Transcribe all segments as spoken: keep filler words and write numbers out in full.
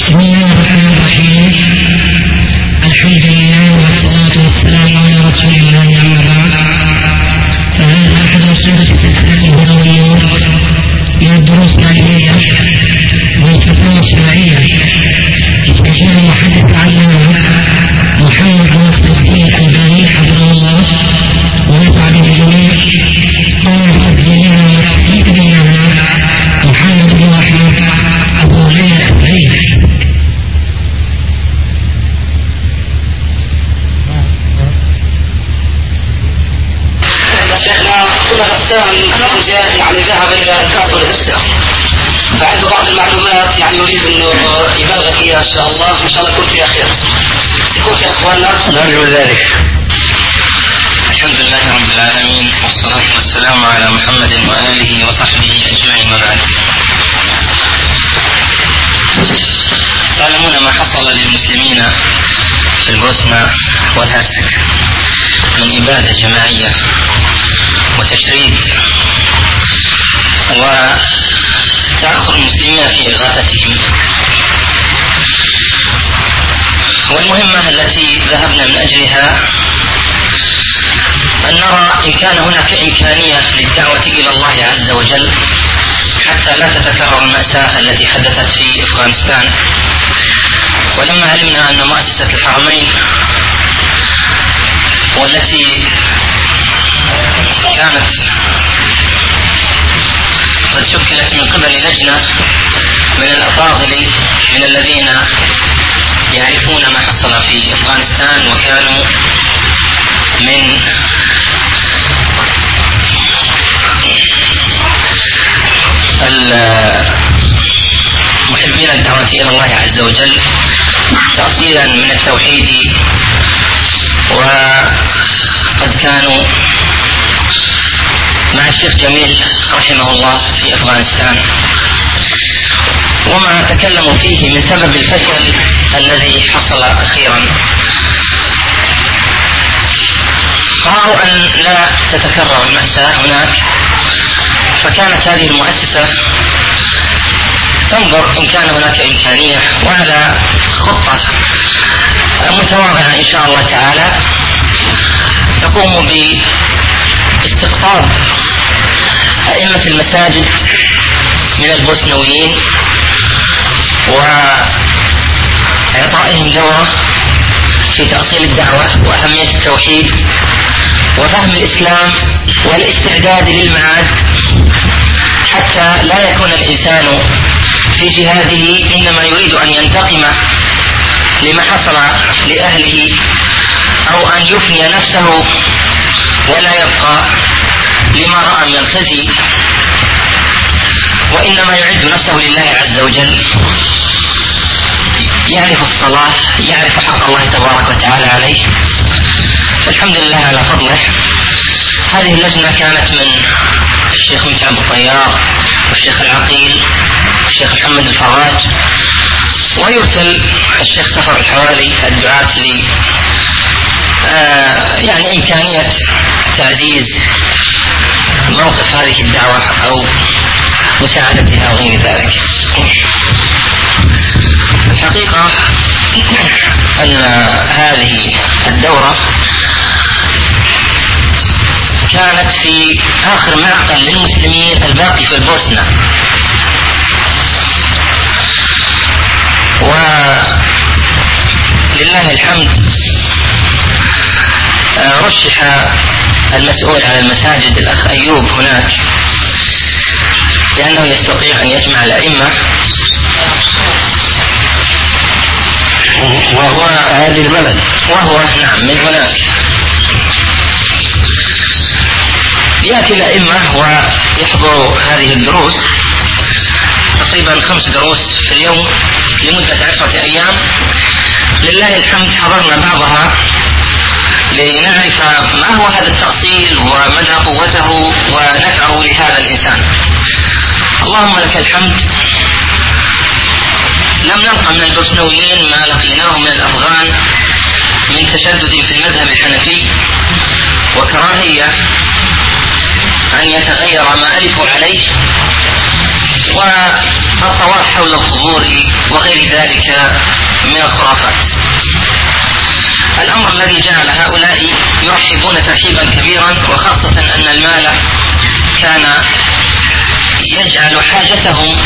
بسم الله الرحمن الرحيم. الحمد لله والصلاة والسلام على رسول الله أما بعد، فهذا أحد أصول السلسلة الهروية من الدروس العلمية والفتاوى الشرعية استشار المحدث العلامة محمد ناصر الدين الألباني حفظه الله ونفع به الجميع. قال بتسجيلها وتحقيق بينها محمد بن أحمد أبو ليلى السعيد. شيخنا كل الأقسام الرجال يعني ذهب إلى الكأس والهسة، فعنده بعض المعلومات يعني يريد أنه يبلغ فيها إن شاء الله، إن شاء الله يكون فيها خير، يكون فيها إخواننا نرجو ذلك. الحمد لله رب العالمين، والصلاة والسلام على محمد وآله وصحبه أجمعين، وبعد. تعلمون ما حصل للمسلمين في البوسنة والهرسك من إبادة جماعية وتشريد وتأخر المسلمين في إغاثتهم، والمهمة التي ذهبنا من أجلها أن نرى إن كان هناك إمكانية للدعوة إلى الله عز وجل حتى لا تتكرر المأساة التي حدثت في أفغانستان. ولما علمنا أن مؤسسة الحرمين والتي كانت قد شكلت من قبل لجنة من الأفاضل من الذين يعرفون ما حصل في أفغانستان وكانوا من محبين الدعوة إلى الله عز وجل تأصيلا من التوحيد، وقد كانوا مع الشيخ جميل رحمه الله في أفغانستان، وما تكلموا فيه من سبب الفشل الذي حصل أخيرا رأوا أن لا تتكرر المأساة هناك، فكانت هذه المؤسسة تنظر إن كان هناك إمكانية وعلى خطة متواضعة إن شاء الله تعالى تقوم باستقطاب أئمة المساجد من البوسنويين وإعطائهم دورة في تأصيل الدعوة وأهمية التوحيد وفهم الإسلام والاستعداد للمعاد، حتى لا يكون الإنسان في جهاده إنما يريد أن ينتقم لما حصل لأهله أو أن يفني نفسه ولا يبقى لما رأى من الخزي، وإنما يعد نفسه لله عز وجل، يعرف الصلاة، يعرف حق الله تبارك وتعالى عليه. فالحمد لله على فضله. هذه اللجنة كانت من الشيخ متعب الطيار والشيخ العقيل والشيخ محمد الفراج، ويرسل الشيخ سفر الحوالي الدعاة ل آه يعني إمكانية تعزيز موقف هذه الدعوة أو مساعدتها وغير ذلك. الحقيقة أن هذه الدورة كانت في آخر معقل للمسلمين الباقي في البوسنة، ولله الحمد رشح المسؤول على المساجد الأخ أيوب هناك لأنه يستطيع أن يجمع الأئمة، وهو هذه البلد، وهو نعم من هناك. يأتي الأئمة ويحضروا هذه الدروس، تقريبا خمس دروس في اليوم لمدة عشرة أيام. لله الحمد حضرنا بعضها لنعرف ما هو هذا التأصيل ومدى قوته ونفعه لهذا الإنسان. اللهم لك الحمد، لم نلقى من البوسنويين ما لقيناه من الأفغان من تشدد في المذهب الحنفي وكراهية أن يتغير ما ألفوا عليه والطواف حول القبور وغير ذلك من الخرافات. الأمر الذي جعل هؤلاء يرحبون ترحيبا كبيرا، وخاصة أن المال كان يجعل حاجتهم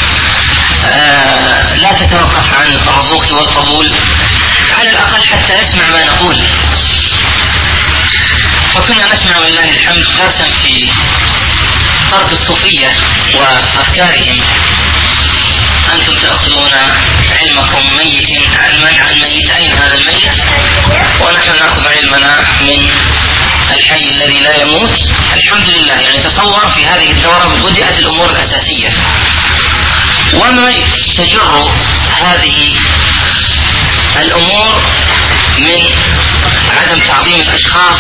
آه لا تتوقف عن الرضوخ والقبول، على الأقل حتى يسمع ما نقول. فكنا نسمع ولله الحمد درسا في طرد الصوفية وأفكارهم: أنتم تأخذون علمكم ميت علما عن ميت، أين هذا الميت؟ ونحن نأخذ علمنا من الحي الذي لا يموت. الحمد لله. يعني تصور في هذه الدورة بدأت الأمور الأساسية، وما تجر هذه الأمور من عدم تعظيم الأشخاص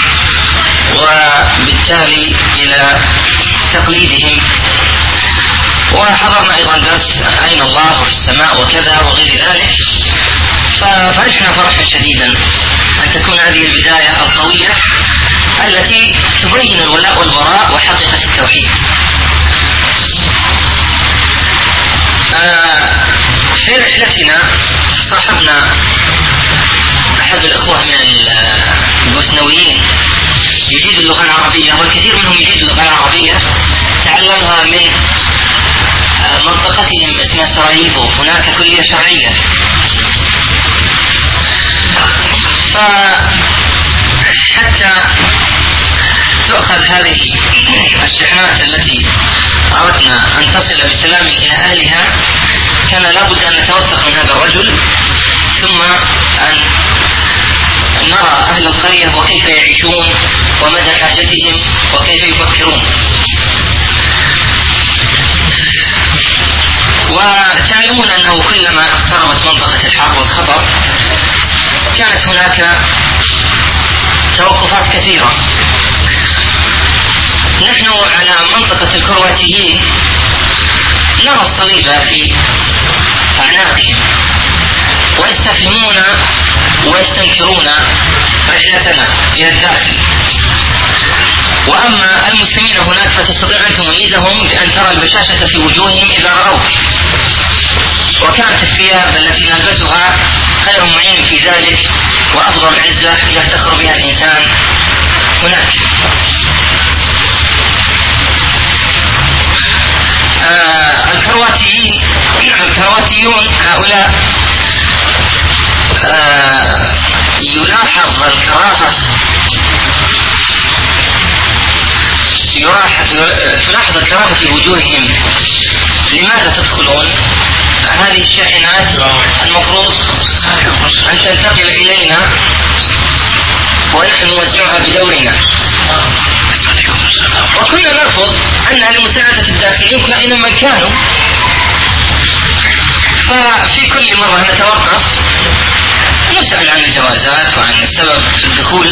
وبالتالي إلى تقليدهم. وحضرنا أيضا درس أين الله في السماء وكذا وغير ذلك، ففرحنا فرحا شديدا أن تكون هذه البداية القوية التي تبين الولاء والبراء وحقيقة التوحيد. آه في رحلتنا صاحبنا أحد الأخوة من البوسنويين يجيد اللغة العربية، والكثير منهم يجيد اللغة العربية، تعلمها من منطقتهم اسمها سراييفو، هناك كلية شرعية. فحتى تؤخذ هذه الشحنات التي أردنا أن تصل بسلام إلى أهلها، كان لابد أن نتوثق من هذا الرجل، ثم أن نرى أهل القرية وكيف يعيشون ومدى حاجتهم وكيف يفكرون. وتعلمون أنه كلما اقتربت منطقة الحرب والخطر كانت هناك توقفات كثيرة. نحن على منطقة الكرواتيين نرى الصليب في أعناقهم ويستفهمون ويستنكرون رحلتنا إلى الداخل. وأما المسلمين هناك فتستطيع أن تميزهم بأن ترى البشاشة في وجوههم إذا رأوك، وكانت الثياب التي نلبسها خير معين في ذلك وأفضل عزة يفتخر بها الإنسان هناك. آه الكرواتيين الكرواتيون هؤلاء آه يلاحظ الكراهة تلاحظ الكراهة في وجوههم. لماذا تدخلون؟ هذه الشاحنات المفروض أن تنتقل إلينا ونحن نوزعها بدورنا، وكنا نرفض أنها لمساعدة الداخلين كائنا من كانوا. ففي كل مرة نتوقف نسأل عن الجوازات وعن السبب في الدخول،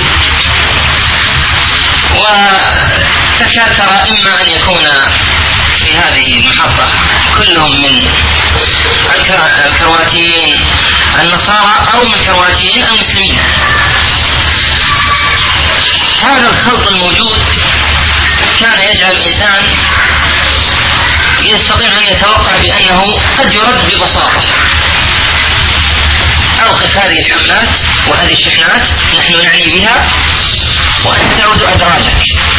وتكاثر إما أن يكون في هذه المحطة كلهم من الكرواتيين النصارى أو من الكرواتيين المسلمين. هذا الخلط الموجود كان يجعل الإنسان يستطيع أن يتوقع بأنه قد يرد ببساطة: أوقف هذه الحملات وهذه الشحنات نحن نعني بها وأنت تعود أدراجك.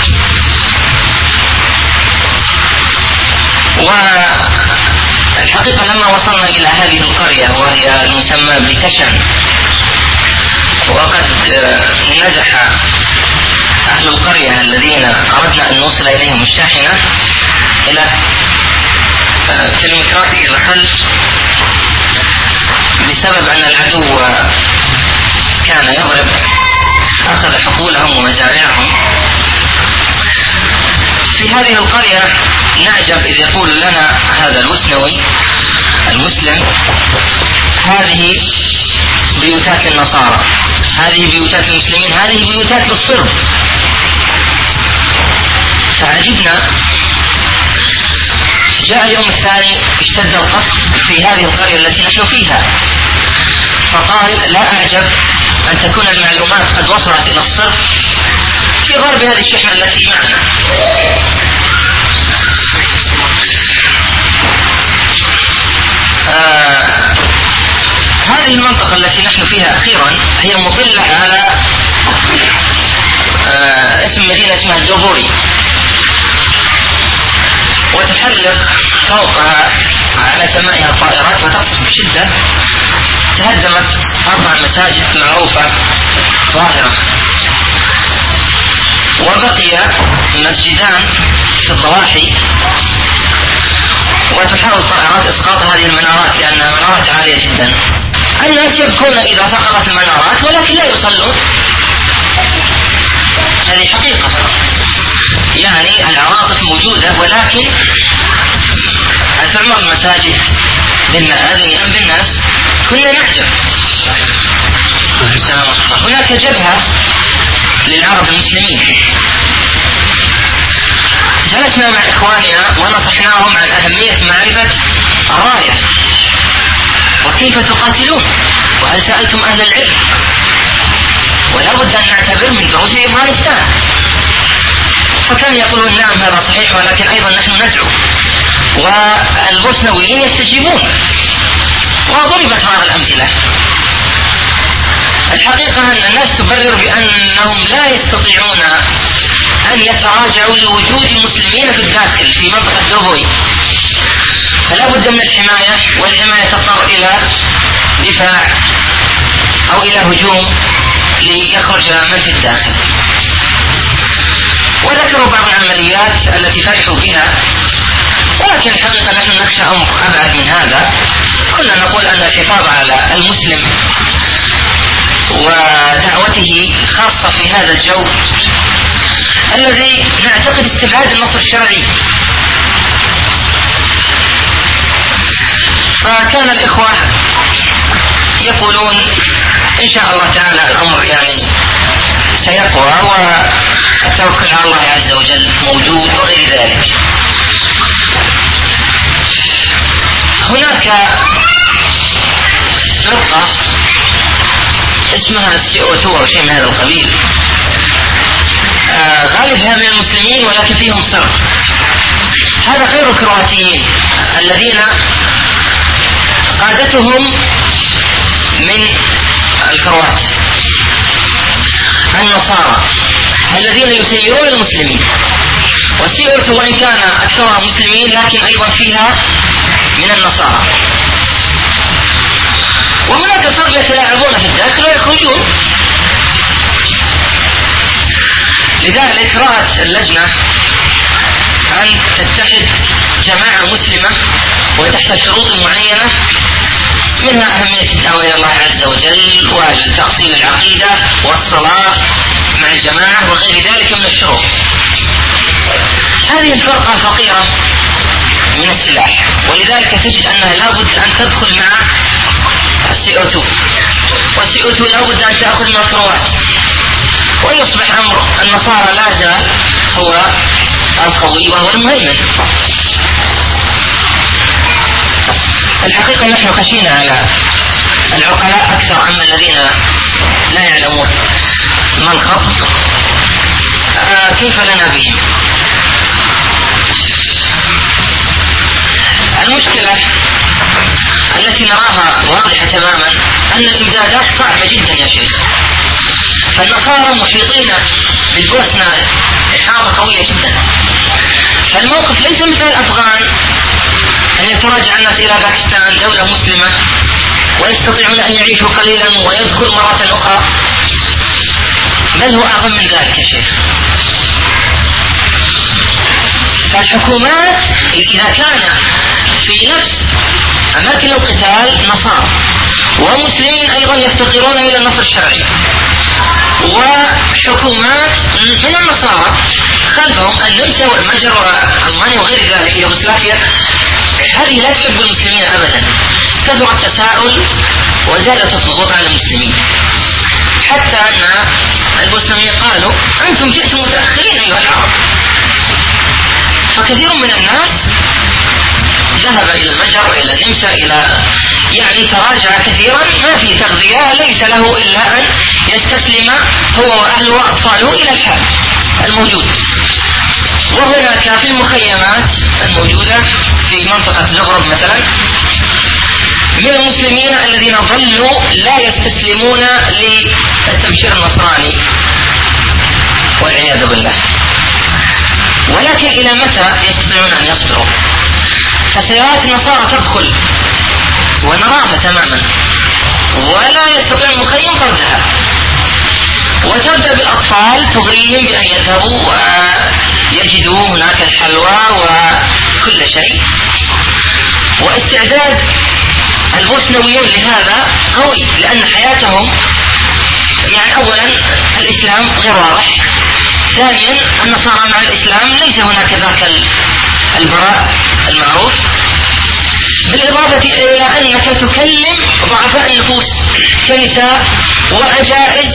والحقيقة لما وصلنا إلى هذه القرية وهي المسمى بتشن، وقد نجح أهل القرية الذين أردنا أن نوصل إليهم الشاحنة إلى كيلومترات إلى الخلف بسبب أن العدو كان يضرب، أخذ حقولهم ومزارعهم. في هذه القرية نعجب إذ يقول لنا هذا الوسنوي المسلم: هذه بيوتات النصارى، هذه بيوتات المسلمين، هذه بيوتات للصرب. فعجبنا. جاء اليوم الثاني اشتد القصف في هذه القرية التي نحن فيها، فقال: لا أعجب أن تكون المعلومات قد وصلت إلى الصرب في غرب هذه الشحنة التي معنا. آه هذه المنطقة التي نحن فيها أخيرا هي مطلة على آه اسم مدينة اسمها الدوبوري، وتحلق فوقها على سمائها الطائرات وتقصف بشدة. تهدمت أربع مساجد معروفة ظاهرة، وبقي مسجدان في الضواحي، وتحاول الطائرات إسقاط هذه المنارات لأنها منارات عالية جدا. الناس يبكون إذا سقطت المنارات ولكن لا يصلون، هذه حقيقة. يعني العواطف موجودة، ولكن هل تعمر المساجد بالمآذن أم بالناس؟ كنا نعجب. هناك جبهة للعرب المسلمين، جلسنا مع إخواننا ونصحناهم عن أهمية معرفة الراية وكيف تقاتلون، وهل سألتم أهل العلم، ولا بد أن نعتبر من دروس أفغانستان. فكانوا يقولون نعم هذا صحيح، ولكن أيضا نحن ندعو، والبوسنويين يستجيبون، وضربت بعض الأمثلة. الحقيقة أن الناس تبرر بأنهم لا يستطيعون أن يتراجعوا لوجود المسلمين في الداخل في منطقة دوبوي، فلا بد من الحماية، والحماية تضطر إلى دفاع أو إلى هجوم ليخرج من في الداخل. وذكروا بعض العمليات التي فرحوا بها، ولكن الحقيقة نحن نخشى أمر أبعد من هذا. كنا نقول أن الحفاظ على المسلم ودعوته خاصة في هذا الجو الذي نعتقد استبعاد النصر الشرعي. فكان الإخوة يقولون إن شاء الله تعالى الأمر يعني سيقوى، والتوكل على الله عز وجل موجود وغير ذلك. هناك فرقة اسمها السي او اثنين أو شيء من هذا القبيل، آه غالبها من المسلمين ولكن فيهم صرب. هذا غير الكرواتيين الذين قادتهم من الكروات، النصارى الذين يسيرون المسلمين. والسي او اثنين وإن كان أكثرها مسلمين لكن أيضا فيها من النصارى. وهناك صرب يتلاعبون في الداخل ويخرجون. لذلك رأت اللجنة أن تتحد جماعة مسلمة وتحت شروط معينة، منها أهمية الدعوة إلى الله عز وجل وتأصيل العقيدة والصلاة مع الجماعة وغير ذلك من الشروط. هذه الفرقة فقيرة من السلاح، ولذلك تجد أنها لا بد أن تدخل مع السي او اثنين، والسي او اثنين لا بد أن تأخذ من الكروات، ويصبح أمر النصارى لا زال هو القوي وهو المهيمن. الحقيقة نحن خشينا على العقلاء أكثر أما الذين لا يعلمون ما الخط. آه كيف لنا بهم؟ المشكلة التي نراها واضحة تماما أن الإمدادات صعبة جدا يا شيخ. فالنصارى محيطين بالبوسنة إحاطة قوية جدا، فالموقف ليس مثل الأفغان أن يتراجع الناس إلى باكستان دولة مسلمة ويستطيعون أن يعيشوا قليلا ويذكر مرة أخرى، بل هو أعظم من ذلك يا شيخ. فالحكومات إذا كان في نفس أماكن القتال نصارى ومسلمين أيضا يفتقرون إلى النصر الشرعي، وحكومات من النصارى خلفهم النمسا والمجر وألمانيا وغير ذلك يوغوسلافيا، هذه لا تحب المسلمين أبدا. كثر التساؤل وزادت الضغوط على المسلمين، حتى أن البوسنيين قالوا أنتم جئتم متأخرين أيها العرب. فكثير من الناس ذهب إلى المجر وإلى النمسا إلى يعني تراجع كثيرا، ما في تغذية، ليس له إلا أن يستسلم هو وأهله وأطفاله إلى الحال الموجود. وهناك في المخيمات الموجودة في منطقة زغرب مثلا من المسلمين الذين ظلوا لا يستسلمون للتبشير النصراني والعياذ بالله، ولكن إلى متى يستطيعون أن يصبروا؟ فسيارات النصارى تدخل ونراها تماما ولا يستطيع المخيم طردها، وتبدأ بالأطفال تغريهم بأن يذهبوا ويجدوا هناك الحلوى وكل شيء، واستعداد البوسنويون لهذا قوي، لأن حياتهم يعني أولا الإسلام غير واضح، ثانيا النصارى مع الإسلام ليس هناك ذاك البراء المعروف، بالإضافة إلى أنك تكلم ضعفاء النفوس كنساء وعجائز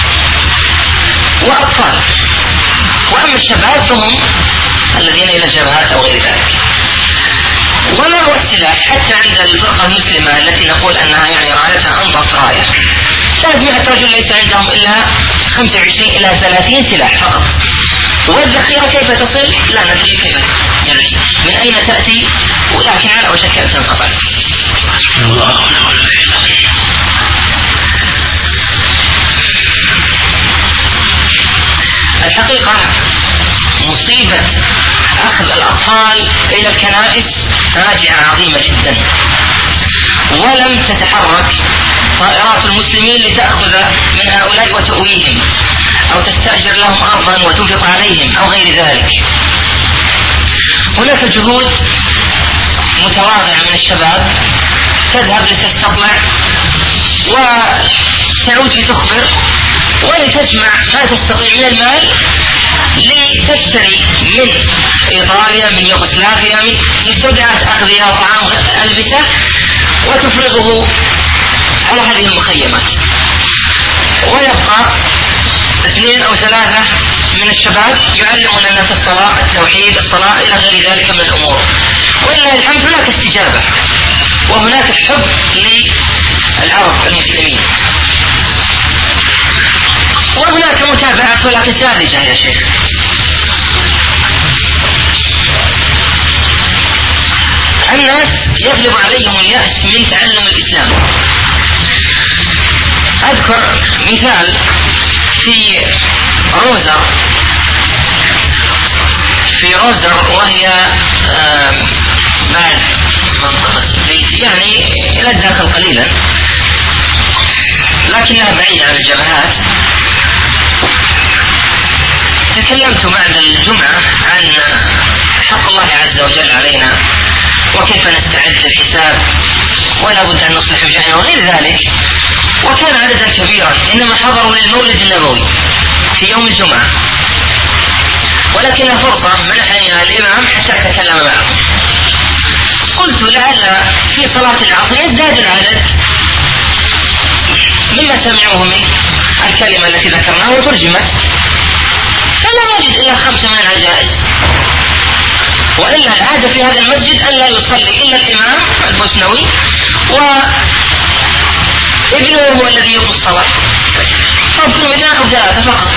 وأطفال، وأما الشباب فهم الذين إلى الجبهات أو غير ذلك. وما هو السلاح حتى عند الفرقة المسلمة التي نقول أنها يعني رايتها أنظف راية؟ ثلاثمائة رجل ليس عندهم إلا خمسة وعشرين إلى ثلاثين سلاح فقط، والذخيرة كيف تصل؟ لا ندري كيف يعني من أين تأتي، ولكن على وشك أن تنقطع. الحقيقة مصيبة أخذ الأطفال إلى الكنائس فاجعة عظيمة جدا، ولم تتحرك طائرات المسلمين لتأخذ من هؤلاء وتؤويهم أو تستأجر لهم أرضا وتنفق عليهم أو غير ذلك. هناك جهود متواضعة من الشباب تذهب لتستطلع وتعود لتخبر ولتجمع ما تستطيع من المال لتشتري من إيطاليا من يوغوسلافيا من مستودعات أغذية وطعام ألبسة وتفرغه على هذه المخيمات، ويبقى اثنين أو ثلاثة من الشباب يعلمون الناس الصلاة التوحيد الصلاة إلى غير ذلك من الأمور، ولله الحمد هناك استجابة وهناك حب للعرب المسلمين، وهناك متابعة ولكن ساذجة يا شيخ. الناس يغلب عليهم اليأس من تعلم الإسلام. أذكر مثال في روزر في روزر وهي بعد منطقة بيت يعني إلى الداخل قليلا لكنها بعيدة عن الجبهات. تكلمت بعد الجمعة عن حق الله عز وجل علينا وكيف نستعد للحساب ولا بد أن نصلح وجهنا وغير ذلك، وكان عددا كبيرا إنما حضروا للمولد النبوي في يوم الجمعة، ولكن فرصة منحني الإمام حتى أتكلم معهم. قلت لعل في صلاة العصر يزداد العدد مما سمعوه من الكلمة التي ذكرناها وترجمت، فلا نجد إلا خمسة من العجائز، وإلا العادة في هذا المسجد أن لا يصلي إلا الإمام البوسنوي وابنه هو الذي يقوم الصلاة، فأبصر اثنان أو ثلاثة فقط.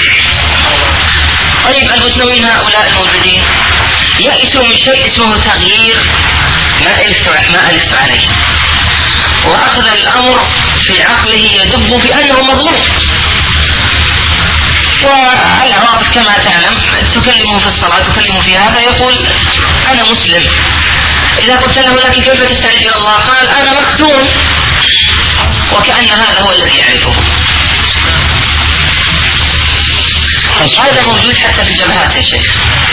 طيب البوسنويين هؤلاء الموجودين يأسوا من شيء اسمه تغيير ما ألفت ما ألفت عليه، وأخذ الأمر في عقله يدب في أنه مظلوم، والعواطف كما تعلم تكلمه في الصلاة تكلمه في هذا يقول أنا مسلم. إذا قلت له لكن كيف تستعد إلى الله قال أنا مختون، وكأن هذا هو الذي يعرفه. هذا موجود حتى في الجبهات يا شيخ.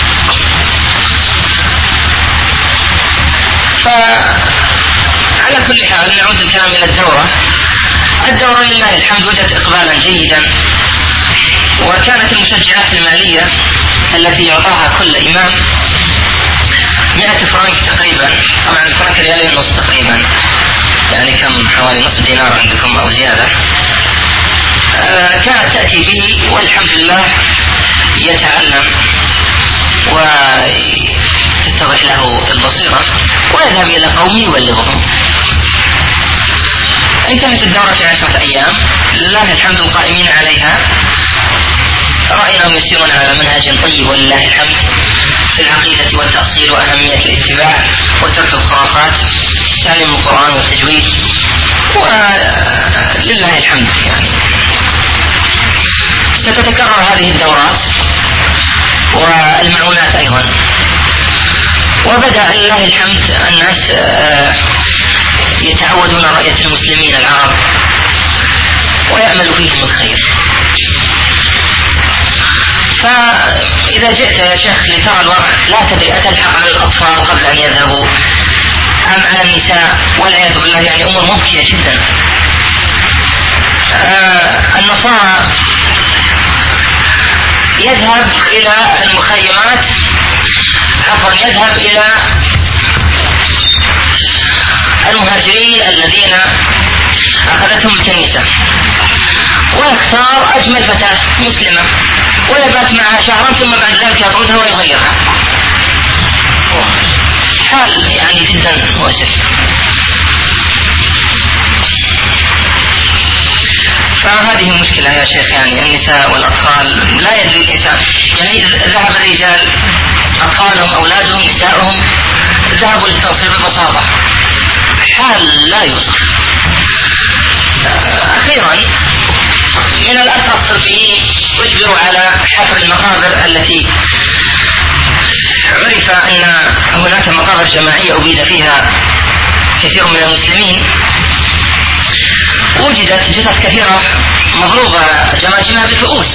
فعلى كل حال نعود الكلام إلى الدورة. الدورة لله الحمد وجدت إقبالا جيدا، وكانت المشجعات المالية التي يعطاها كل إمام مئة فرنك تقريبا، طبعا الفرنك ريالين نص تقريبا، يعني كم حوالي نصف دينار عندكم أو زيادة. آه كانت تأتي به والحمد لله يتعلم وتتضح له البصيرة ويذهب إلى قومه يبلغهم. انتهت الدورة في عشرة أيام لله الحمد القائمين عليها رأيناهم يسيرون على منهج طيب ولله الحمد في العقيدة والتأصيل وأهمية الاتباع وترك الخرافات، تعليم القرآن والتجويد، ولله الحمد. يعني ستتكرر هذه الدورات والمعونات أيضا، وبدأ لله الحمد الناس يتعودون رؤية المسلمين العرب ويأمل فيهم الخير. فإذا جئت يا شيخ لترى الوضع لا تدري أتلحق على الأطفال قبل أن يذهبوا أم على النساء، والعياذ بالله يعني أمور مبكية جدا. آه النصارى يذهب إلى المخيمات، عفوا يذهب إلى المهاجرين الذين أخذتهم الكنيسة ويختار أجمل فتاة مسلمة ويبات معها شهرا ثم بعد ذلك يطردها ويغيرها. حال يعني جدا مؤسف. فهذه مشكلة يا شيخ، يعني النساء والأطفال لا يدري الإنسان، يعني ذهب الرجال أطفالهم أولادهم نسائهم ذهبوا للتنصير ببساطة، حال لا يوصف. أخيرا من الأسرى الصرفيين أجبروا على حفر المقابر التي عرف أن هناك مقابر جماعية أبيد فيها كثير من المسلمين، وجدت جثث كثيرة مضروبة جماجمها بالفؤوس.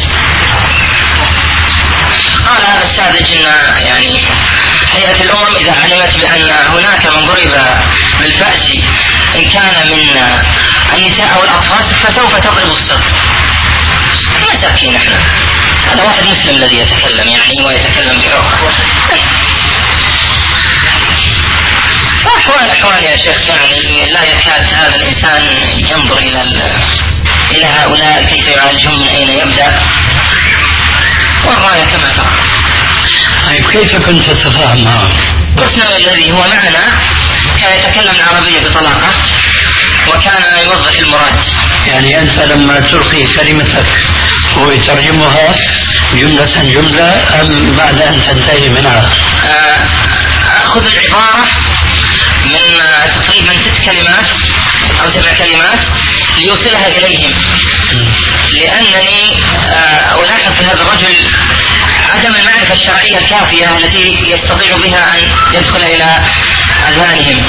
قال هذا الساذج أن يعني هيئة الأمم إذا علمت بأن هناك من ضرب بالفأس إن كان من النساء أو الأطفال فسوف تضرب الصرف. مساكين احنا، هذا واحد مسلم الذي يتكلم يعني ويتكلم بحرقة. أحوال أحوال يا شيخ، يعني لا يكاد هذا الإنسان ينظر إلى إلى هؤلاء كيف يعالجهم، من أين يبدأ، والرأي كما ترى. طيب كيف كنت تتفاهم معه؟ قسنا الذي هو معنا كان يتكلم العربية بطلاقة وكان يوظف المراد. يعني أنت لما تلقي كلمتك هو يترجمها جملة جملة أم بعد أن تنتهي منها؟ أخذ العبارة من تقريبا ست كلمات أو سبع كلمات ليوصلها إليهم، لأنني ألاحظ في هذا الرجل عدم المعرفة الشرعية الكافية التي يستطيع بها أن يدخل إلى أذهانهم.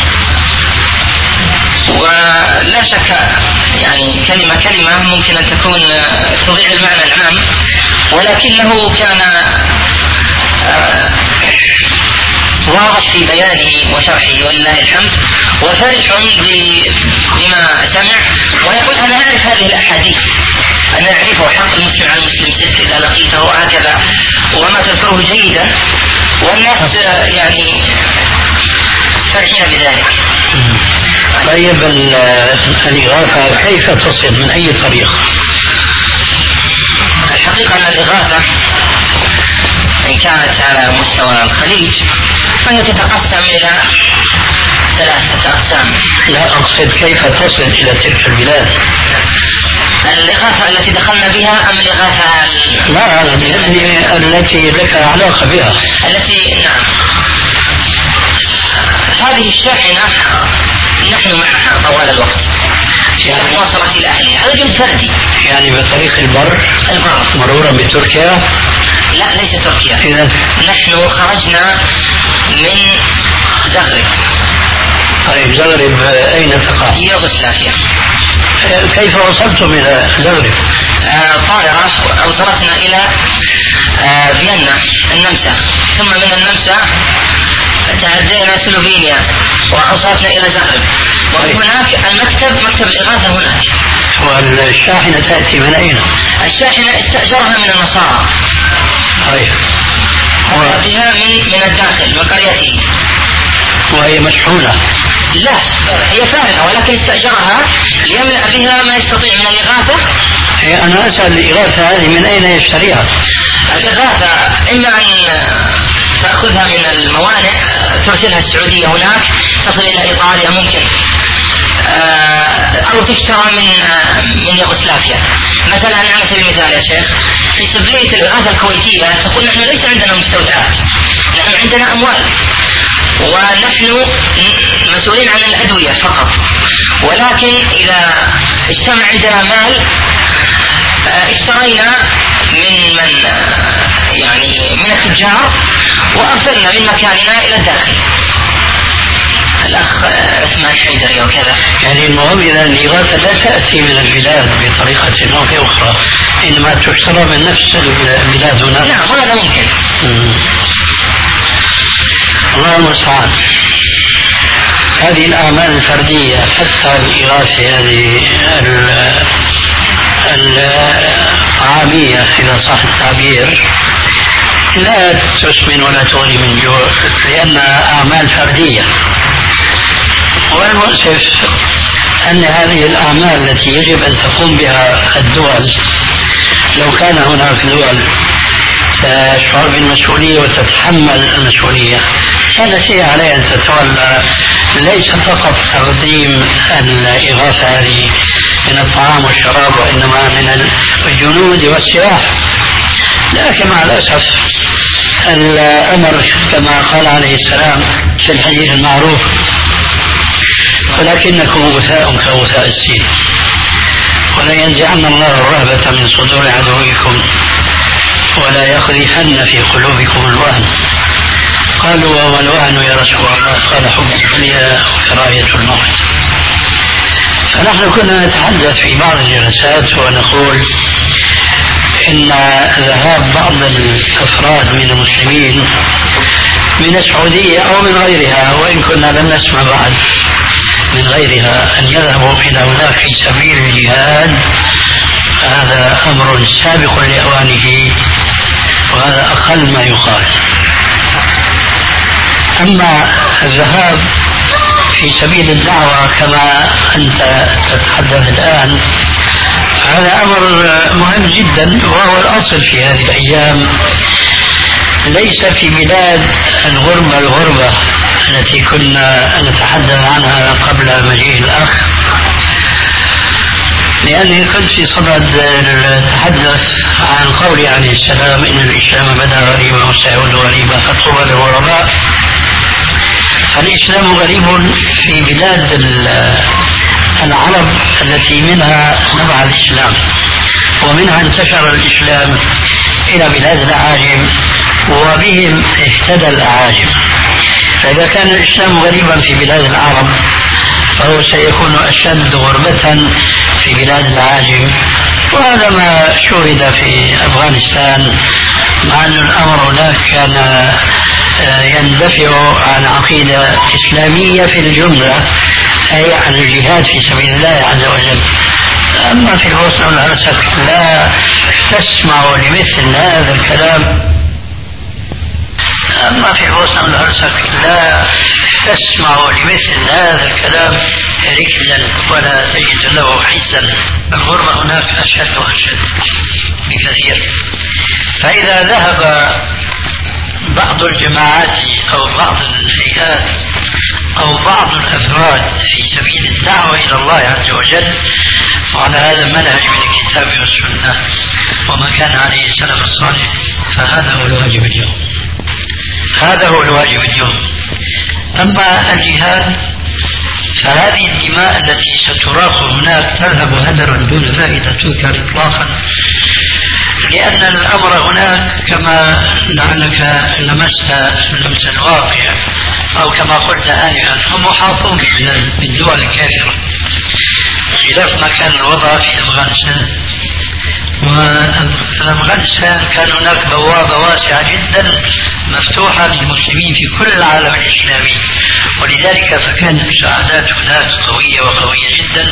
ولا شك يعني كلمة كلمة ممكن أن تكون تضيع المعنى العام، ولكنه كان واضح في بيانه وشرحه ولله الحمد، وفرح بما سمع، ويقول أنا أعرف هذه الأحاديث، أنا أعرفه حق المسلم على المسلم ست إذا لقيته هكذا، وما تذكره جيدا، والناس يعني فرحين بذلك. طيب الإغاثة كيف تصل من أي طريق؟ الحقيقة أن الإغاثة إن كانت على مستوى الخليج فهي تتقسم إلى ثلاثة أقسام. لا أقصد كيف تصل إلى تلك البلاد. الإغاثة التي دخلنا بها أم الإغاثة لا يعني التي لك علاقة بها؟ التي نعم. هذه الشاحنة نحن معها طوال الوقت، يعني وصلت إلى أهلها. هذا جزء فردي يعني بطريق البر البر مرورا بتركيا؟ لا ليس تركيا. إذا نحن خرجنا من زغرب. طيب زغرب أين تقع؟ يوغوسلافيا. كيف وصلتم إلى زغرب؟ آه طائرة أوصلتنا إلى آه فيينا النمسا، ثم من النمسا تعدينا سلوفينيا وأوصلتنا إلى زغرب، وهناك المكتب مكتب الإغاثة هناك. والشاحنة تأتي من أين؟ الشاحنة استأجرها من النصارى. طيب وبها من من الداخل من قريته. وهي مشحونة؟ لا هي فارغة، ولكن استأجرها ليملأ بها ما يستطيع من الإغاثة. هي أنا أسأل الإغاثة هذه من أين يشتريها؟ الإغاثة إما أن تأخذها من الموانئ ترسلها السعودية هناك تصل إلى إيطاليا ممكن، أو يشترى من من يوغوسلافيا. مثلا على سبيل المثال يا شيخ، في سبلية الإغاثة الكويتية تقول نحن ليس عندنا مستودعات، نحن عندنا أموال ونحن مسؤولين عن الأدوية فقط، ولكن إذا اجتمع عندنا مال اشترينا من من يعني من التجار وأرسلنا من مكاننا إلى الداخل. الأخ عثمان حيدري وكذا. يعني المهم إذا الإغاثة لا تأتي من البلاد بطريقة أو بأخرى، إنما تشترى من نفس البلاد هنا. نعم هذا ممكن. مم. الله المستعان. هذه الأعمال الفردية حتى الإغاثة هذه العامية إذا صح التعبير لا تسمن ولا تغني من جوع، لأنها أعمال فردية. والمؤسف أن هذه الأعمال التي يجب أن تقوم بها الدول، لو كان هناك دول تشعر بالمسؤولية وتتحمل المسؤولية كان فيها عليها أن تتولى ليس فقط تقديم الإغاثة هذه من الطعام والشراب، وإنما من الجنود والسلاح. لكن مع الأسف الأمر كما قال عليه السلام في الحديث المعروف: ولكنكم غثاء كغثاء السيل، ولينزعن الله الرهبة من صدور عدوكم ولا يقذفن في قلوبكم الوهن. قالوا: وما الوهن يا رسول الله؟ قال: حب الدنيا وكراهية الموت. فنحن كنا نتحدث في بعض الجلسات ونقول إن ذهاب بعض الأفراد من المسلمين من السعودية أو من غيرها، وإن كنا لم نسمع بعد من غيرها، أن يذهبوا إلى هناك في سبيل الجهاد، هذا أمر سابق لأوانه، وهذا أقل ما يقال. أما الذهاب في سبيل الدعوة كما أنت تتحدث الآن، هذا أمر مهم جدا، وهو الأصل في هذه الأيام، ليس في بلاد الغربة الغربة التي كنا نتحدث عنها قبل مجيء الأخ، لأني كنت في صدد التحدث عن قول عليه السلام: إن الإسلام بدأ غريبا وسيعود غريبا فطوبى للغرباء. فالإسلام غريب في بلاد العرب التي منها نبع الإسلام، ومنها انتشر الإسلام إلى بلاد الأعاجم، وبهم اهتدى الأعاجم. فإذا كان الإسلام غريبا في بلاد العرب فهو سيكون أشد غربة في بلاد الأعاجم، وهذا ما شوهد في أفغانستان، مع أن الأمر هناك كان يندفع عن عقيدة إسلامية في الجملة، أي عن الجهاد في سبيل الله عز وجل. أما في البوسنة والهرسك لا تسمع لمثل هذا الكلام أما في البوسنة والهرسك لا تسمع لمثل هذا الكلام ركلا ولا تجد له حسا. الغربة هناك أشد وأشد بكثير. فإذا ذهب بعض الجماعات أو بعض الهيئات أو بعض الأفراد في سبيل الدعوة إلى الله عز وجل وعلى هذا المنهج من الكتاب والسنة وما كان عليه السلف الصالح، فهذا هو الواجب اليوم. هذا هو الواجب اليوم. أما الجهاد فهذه الدماء التي ستراق هناك تذهب هدرا دون فائدة تذكر إطلاقا، لأن الأمر هناك كما لعلك لمست لمس الواقع أو كما قلت آنفا هم محاطون بالدول الكافرة، خلاف ما كان الوضع في أفغانستان. وأفغانستان كان هناك بوابة واسعة جدا مفتوحة للمسلمين في كل العالم الإسلامي، ولذلك فكانت المساعدات هناك قوية وقوية جدا،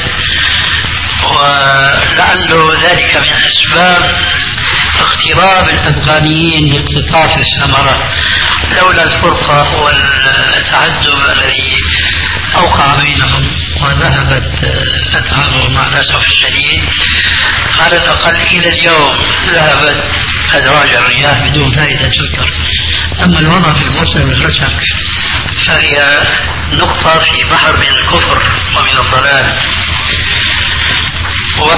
ولعل ذلك من أسباب اقتراب الأفغانيين لاقتطاف الثمرة، لولا الفرقة والتعذب الذي أوقع بينهم وذهبت أثارهم مع الأسف الشديد. على الأقل إلى اليوم ذهبت أدراج الرياح بدون فائدة تذكر. أما الوضع في البوسنة والهرسك فهي نقطة في بحر من الكفر ومن الضلال،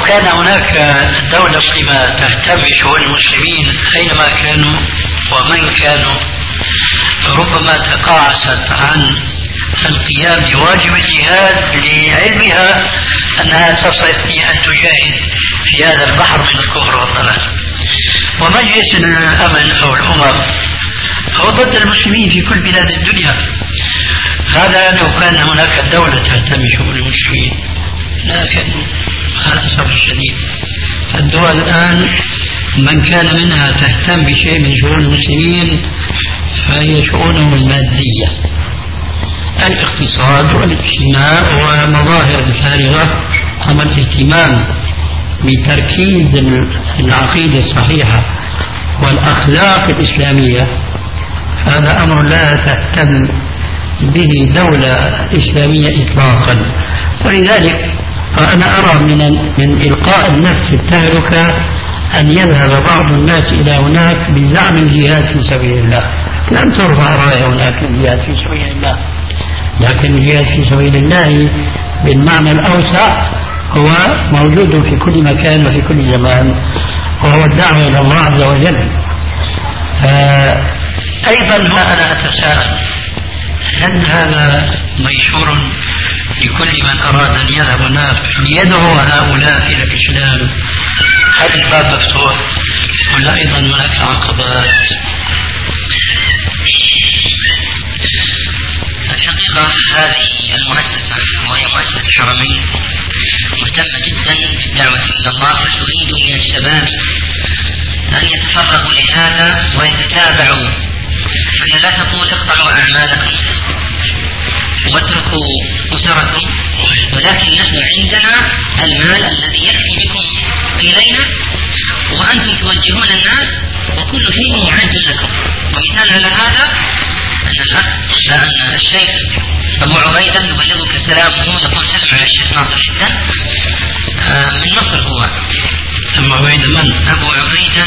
لو كان هناك دولة مسلمة تهتم بشؤون المسلمين أينما كانوا ومن كانوا ربما تقاعست عن القيام بواجب الجهاد لعلمها أنها تستطيع أن تجاهد في هذا البحر من الكفر والضلال. ومجلس الأمن أو الأمم هو ضد المسلمين في كل بلاد الدنيا. هذا لو كان هناك دولة تهتم بشؤون المسلمين، لكن على الأسف الشديد الدول الآن من كان منها تهتم بشيء من شؤون المسلمين فهي شؤونهم المادية، الاقتصاد والاجتماع ومظاهر الفارغة. أما الاهتمام بتركيز العقيدة الصحيحة والأخلاق الإسلامية هذا أمر لا تهتم به دولة إسلامية إطلاقا. ولذلك فأنا أرى من من إلقاء النفس في التهلكة أن يذهب بعض الناس إلى هناك بزعم الجهاد في سبيل الله. لم ترفع راية هناك الجهاد في سبيل الله، لكن الجهاد في سبيل الله بالمعنى الأوسع هو موجود في كل مكان وفي كل زمان، وهو الدعوة إلى الله عز وجل. أيضا أنا أتساءل هل هذا ميسور لكل من أراد أن يذهب هناك ليدعو هؤلاء إلى الإسلام؟ هل الباب مفتوح ولا أيضا هناك عقبات؟ الحقيقة هذه المؤسسة وهي مؤسسة الحرمين مهتمة جدا بالدعوة إلى الله، فتريد من الشباب أن يتفرغوا لهذا ويتتابعوا. فهي لا تقول اقطعوا أعمالكم واتركوا أسركم، ولكن نحن عندنا المال الذي يأتي بكم إلينا وأنتم توجهون الناس وكل شيء معد لكم. ومثال على هذا أن الأخ أن الشيخ أبو عبيدة يبلغك سلامه، يقول سلم على الشيخ ناصر جدا من مصر. هو أبو عبيدة من؟ أبو عبيدة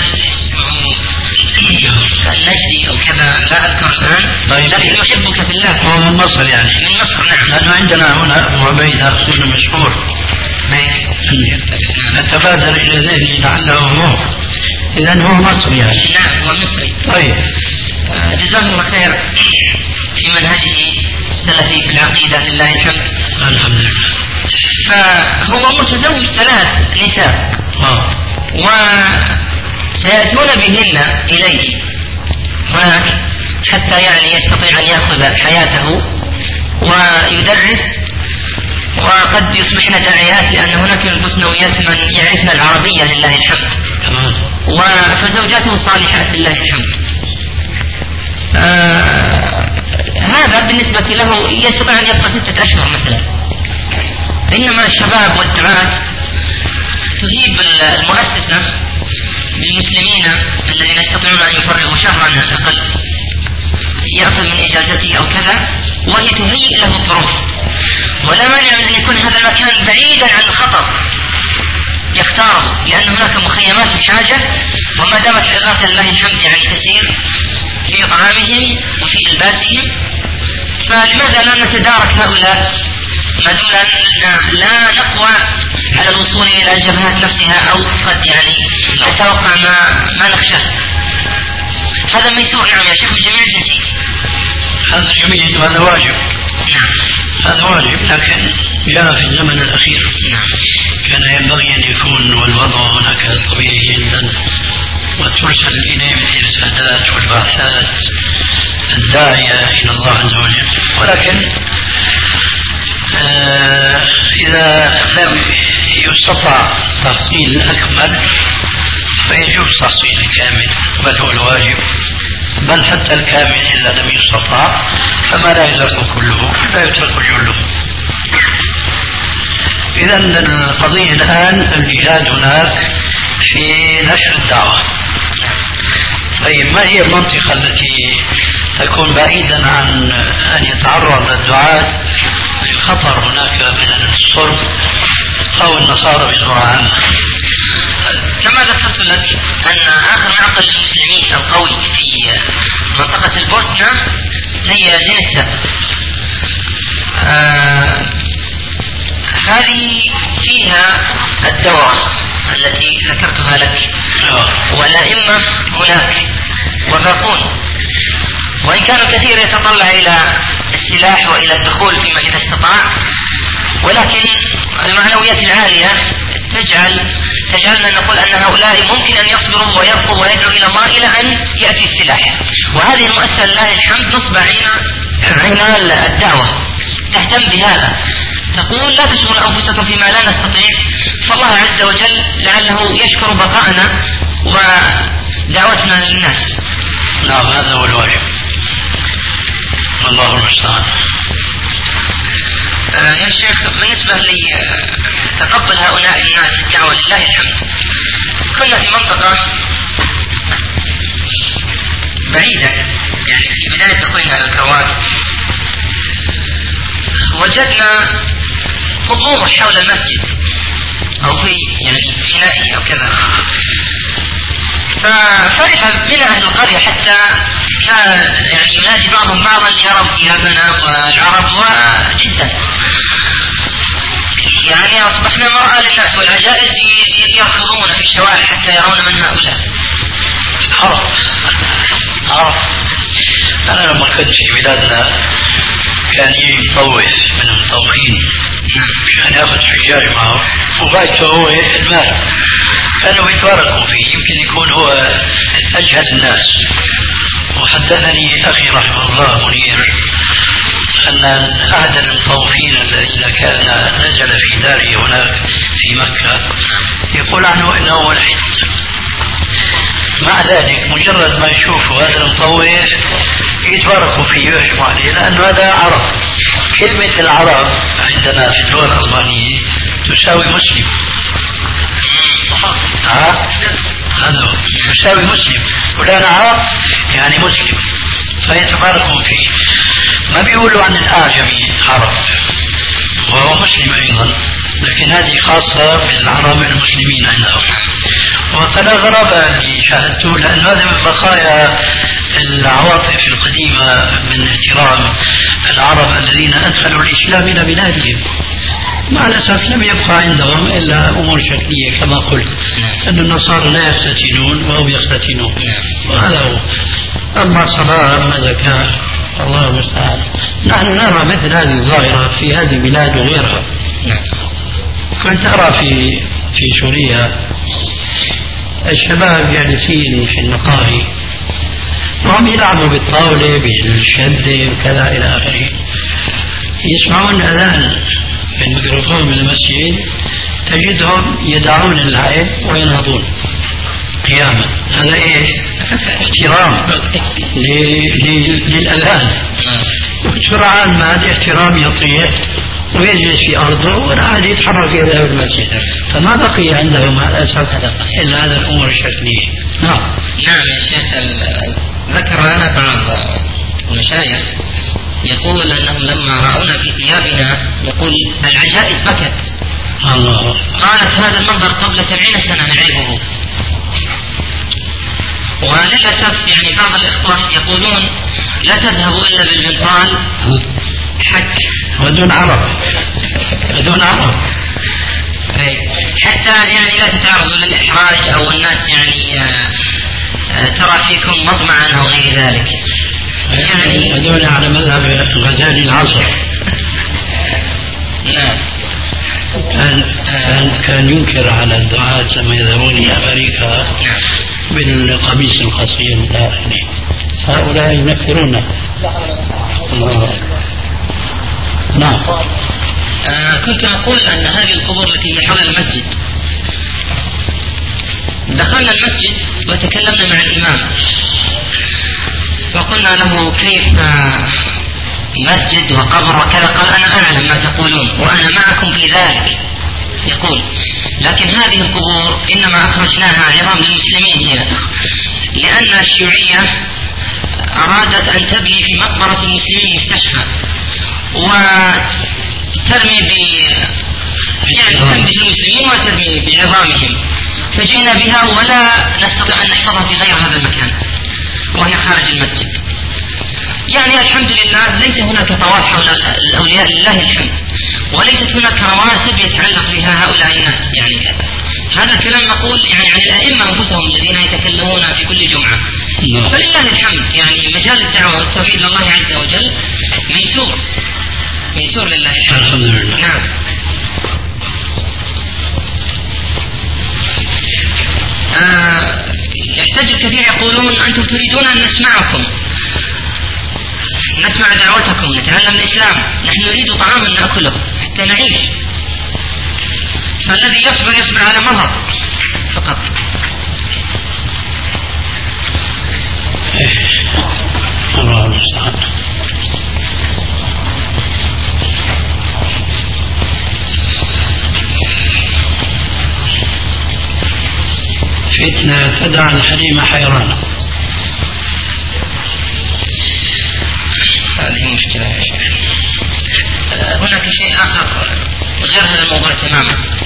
النجدي أو كذا لا أذكر الآن، طيب. لكن يحبك في الله. هو من مصر يعني؟ من مصر نعم. لأنه عندنا هنا أبو عبيدة رسول مشهور أتبادر إلى ذهني لعله هو. إذن هو مصري يعني؟ نعم هو مصري. طيب جزاه الله خير في منهجه السلفي في العقيدة لله الحمد. الحمد لله. فهو متزوج ثلاث نساء آه. وسيأتون بهن إليه هناك حتى يعني يستطيع أن يأخذ حياته ويدرس، وقد يصبحن داعيات لأن هناك من البوسنويات من يعرفن العربية لله الحمد، فزوجاته صالحات لله الحمد. آه هذا بالنسبة له يستطيع أن يبقى ستة أشهر مثلا. إنما الشباب والدعاة تجيب المؤسسة للمسلمين الذين يستطيعون أن يفرغوا شهرا على الأقل يأخذ من إجازته أو كذا، وهي تهيئ له الظروف. ولا مانع من أن يكون هذا المكان بعيدا عن الخطر يختاره، لأن هناك مخيمات بحاجة، وما دامت الإغاثة لله الحمد يعني تسير في طعامهم وفي إلباسهم، فلماذا لا نتدارك هؤلاء ما دمنا لا نقوى على الوصول إلى الجبهات نفسها أو قد يعني نتوقع ما, ما نخشاه. هذا ميسور نعم يا شيخ من جميع الجنسيات. هذا جميل وهذا واجب. نعم هذا واجب، لكن جاء في الزمن الأخير نعم كان ينبغي أن يكون والوضع هناك طبيعي جدا، وترسل إليه الإرسالات والبعثات الداعية إلى الله عز وجل. ولكن آه إذا لم يستطع تحصيل الأكمل فيجوز تحصيل الكامل، بل هو الواجب، بل حتى الكامل إذا لم يستطع فما لا يترك كله لا يترك جله. إذا القضية الآن الجهاد هناك في نشر الدعوة. طيب ما هي المنطقة التي تكون بعيدا عن أن يتعرض الدعاة للخطر هناك من الصرف أو النصارى بصورة عامة؟ كما ذكرت لك أن آخر معقل للمسلمين القوي في منطقة البوسنة هي زينتسا. آه هذه فيها الدورة التي ذكرتها لك، والأئمة هناك وباقون، وإن كان الكثير يتطلع إلى السلاح وإلى الدخول فيما إذا استطاع، ولكن المعنويات العالية تجعل تجعلنا نقول أن هؤلاء ممكن أن يصبروا ويبقوا ويدعوا إلى الله إلى أن يأتي السلاح. وهذه المؤسسة لله الحمد نصب عين عين الدعوة تهتم بهذا، تقول لا تشغلوا أنفسكم فيما لا نستطيع، فالله عز وجل لعله يشكر بقاءنا ودعوتنا للناس. نعم هذا هو الواجب، والله المستعان. آه يا شيخ، بالنسبة لي تقبل هؤلاء الناس الدعوة لله الحمد، كنا في منطقة بعيدة يعني في بداية دخولنا على الكروات، وجدنا قبور حول المسجد أو في يعني فنائي أو كذا، ففرح بنا أهل القرية حتى كان يعني ينادي بعضهم بعضا يروا ثيابنا والعرب وجدا، يعني أصبحنا مرأى للناس، والعجائز يركضون في الشوارع حتى يرون من هؤلاء. عرب عرب أنا لما كنت في بلادنا كان يجي مطوف من المطوفين كان ياخذ حجاج معه وغايته هو المال، كانوا يتفارقوا فيه، يمكن يكون هو أجهل الناس. وحدثني أخي رحمه الله منير أن أحد المطوفين الذين كان نزل في داره هناك في مكة يقول عنه إنه ملحد، مع ذلك مجرد ما يشوفوا هذا المطوف يتفارقوا فيه ويهجموا عليه، لأن هذا عرب. كلمة العرب عندنا في اللغة الألمانية تساوي مسلم، ها هذا تساوي مسلم، فلان عرب يعني مسلم، فيتفارقون فيه. ما بيقولوا عن الأعجمي عرب وهو مسلم أيضا، لكن هذه خاصة بالعرب المسلمين عندهم. وفلا غرابة اللي شاهدته، لأن هذا من بقايا العواطف القديمة من احترام العرب الذين أدخلوا الإسلام إلى بلادهم. مع الأسف لم يبقى عندهم إلا أمور شكلية كما قلت، أن النصارى لا يختتنون وهم يختتنون، وهذا هو. أما صلاة أما زكاة الله المستعان. نحن نرى مثل هذه الظاهرة في هذه البلاد وغيرها. كنت أرى في في سوريا الشباب جالسين في المقاهي وهم يلعبوا بالطاولة بالشدة وكذا إلى آخره، يسمعون أذان في الميكروفون من المسجد تجدهم يدعون اللعب وينهضون قياما. هذا ايش؟ احترام للأذان. وسرعان ما الاحترام يطيح ويجلس في أرضه والعادي يتحرك إلى المسجد، فما بقي عندهم مع الأسف إلا هذا الأمور الشكلية. نعم نعم يا شيخ، ذكر لنا بعض المشايخ يقول أنهم لما رأونا في ثيابنا يقول العجائز بكت. الله. قالت هذا المنظر قبل سبعين سنة نعرفه. وللأسف يعني بعض الإخوة يقولون لا تذهبوا إلا بالبنطال حق ودون عرب ودون عرب حتى يعني لا تتعرضوا للإحراج أو الناس يعني ترى فيكم مطمعا أو غير ذلك. يعني هذول على مذهب غزالي العصر. نعم. كان كان كان ينكر على الدعاة لما يذهبون إلى أمريكا بالقميص القصير إلى آخره. هؤلاء ينكرون. نعم. آه كنت أقول أن هذه القبور التي هي حول المسجد، دخلنا المسجد وتكلمنا مع الإمام وقلنا له كيف مسجد وقبر وكذا، قال أنا أعلم ما تقولون وأنا معكم في ذلك. يقول لكن هذه القبور إنما أخرجناها عظام للمسلمين هي، لأن الشيوعية أرادت أن تبني في مقبرة المسلمين مستشفى وترمي ب يعني تنبش المسلمين وترمي بعظامهم، فجئنا بها ولا نستطيع أن نحفظها في غير هذا المكان وهي خارج المسجد. يعني الحمد لله ليس هناك طواف حول الأولياء لله الحمد، وليست هناك رواسب يتعلق بها هؤلاء الناس يعني هذا الكلام نقول يعني عن الأئمة أنفسهم الذين يتكلمون في كل جمعة. فلله الحمد يعني مجال الدعوة والتوحيد لله عز وجل ميسور ميسور لله الحمد. نعم. آه يحتاج الكثير يقولون أنتم تريدون أن نسمعكم، نسمع دعوتكم، نتعلم الإسلام، نحن نريد طعاما نأكله حتى نعيش. فالذي يصبر يصبر على مرض فقط. الله المستعان. فتنة تدع الحليم حيرانة. هذه مشكلة يا شيخ. هناك شيء آخر غير هذا الموضوع تماما.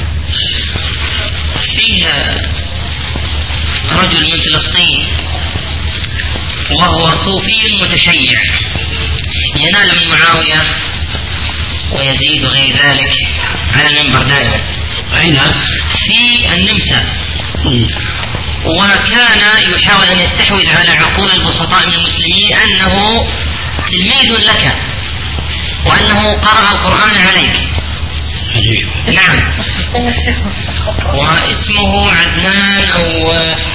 فيه رجل من فلسطين وهو صوفي متشيع ينال من معاوية ويزيد وغير ذلك على المنبر دائما. أين؟ في النمسا. وكان يحاول أن يستحوذ على عقول البسطاء من المسلمين أنه تلميذ لك وأنه قرأ القرآن عليك. نعم. واسمه عدنان أو